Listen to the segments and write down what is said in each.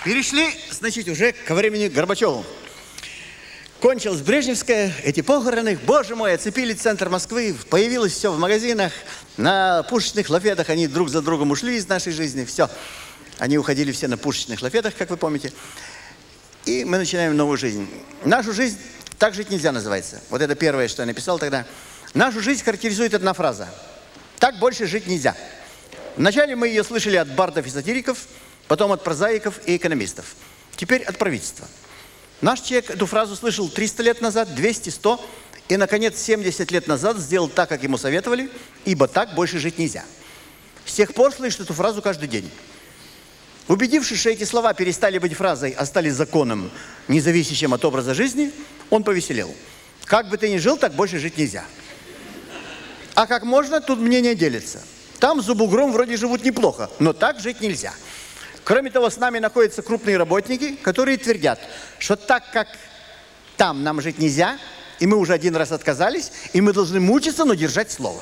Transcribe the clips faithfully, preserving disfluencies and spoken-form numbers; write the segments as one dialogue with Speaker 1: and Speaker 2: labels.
Speaker 1: Перешли, значит, уже ко времени Горбачева. Кончилась Брежневская, эти похороны, боже мой, оцепили центр Москвы, появилось все в магазинах, на пушечных лафетах, они друг за другом ушли из нашей жизни, все. Они уходили все на пушечных лафетах, как вы помните. И мы начинаем новую жизнь. Нашу жизнь «Так жить нельзя» называется. Вот это первое, что я написал тогда. Нашу жизнь характеризует одна фраза. «Так больше жить нельзя». Вначале мы ее слышали от бардов и сатириков, потом от прозаиков и экономистов. Теперь от правительства. Наш человек эту фразу слышал триста лет назад, двести, сто, и, наконец, семьдесят лет назад сделал так, как ему советовали, ибо так больше жить нельзя. С тех пор слышит эту фразу каждый день. Убедившись, что эти слова перестали быть фразой, а стали законом, независящим от образа жизни, он повеселел. Как бы ты ни жил, так больше жить нельзя. А как можно, тут мнение делится. Там за бугром вроде живут неплохо, но так жить нельзя. Кроме того, с нами находятся крупные работники, которые твердят, что так как там нам жить нельзя, и мы уже один раз отказались, и мы должны мучиться, но держать слово.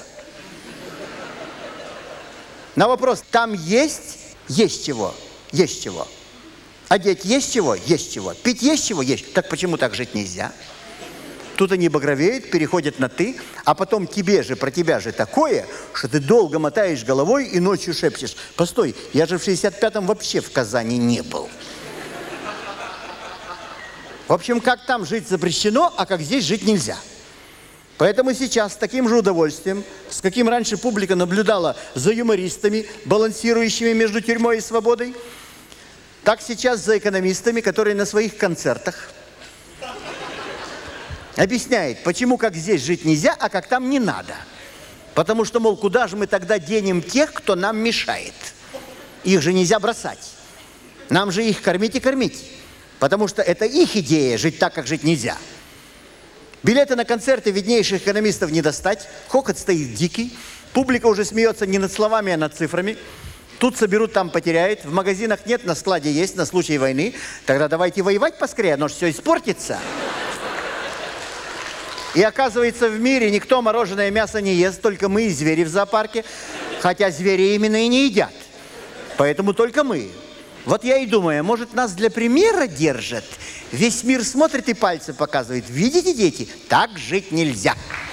Speaker 1: На вопрос, там есть, есть чего, есть чего. Одеть есть чего, есть чего. Пить есть чего, есть. Так почему так жить нельзя? Тут они багровеют, переходят на «ты», а потом тебе же, про тебя же такое, что ты долго мотаешь головой и ночью шепчешь: постой, я же в шестьдесят пятом вообще в Казани не был. В общем, как там жить запрещено, а как здесь жить нельзя. Поэтому сейчас с таким же удовольствием, с каким раньше публика наблюдала за юмористами, балансирующими между тюрьмой и свободой, так сейчас за экономистами, которые на своих концертах объясняет, почему как здесь жить нельзя, а как там не надо. Потому что, мол, куда же мы тогда денем тех, кто нам мешает? Их же нельзя бросать. Нам же их кормить и кормить. Потому что это их идея жить так, как жить нельзя. Билеты на концерты виднейших экономистов не достать. Хохот стоит дикий. Публика уже смеется не над словами, а над цифрами. Тут соберут, там потеряют. В магазинах нет, на складе есть, на случай войны. Тогда давайте воевать поскорее, оно же все испортится. И оказывается, в мире никто мороженое мясо не ест, только мы и звери в зоопарке. Хотя звери именно и не едят. Поэтому только мы. Вот я и думаю, может, нас для примера держат? Весь мир смотрит и пальцы показывает. Видите, дети, так жить нельзя.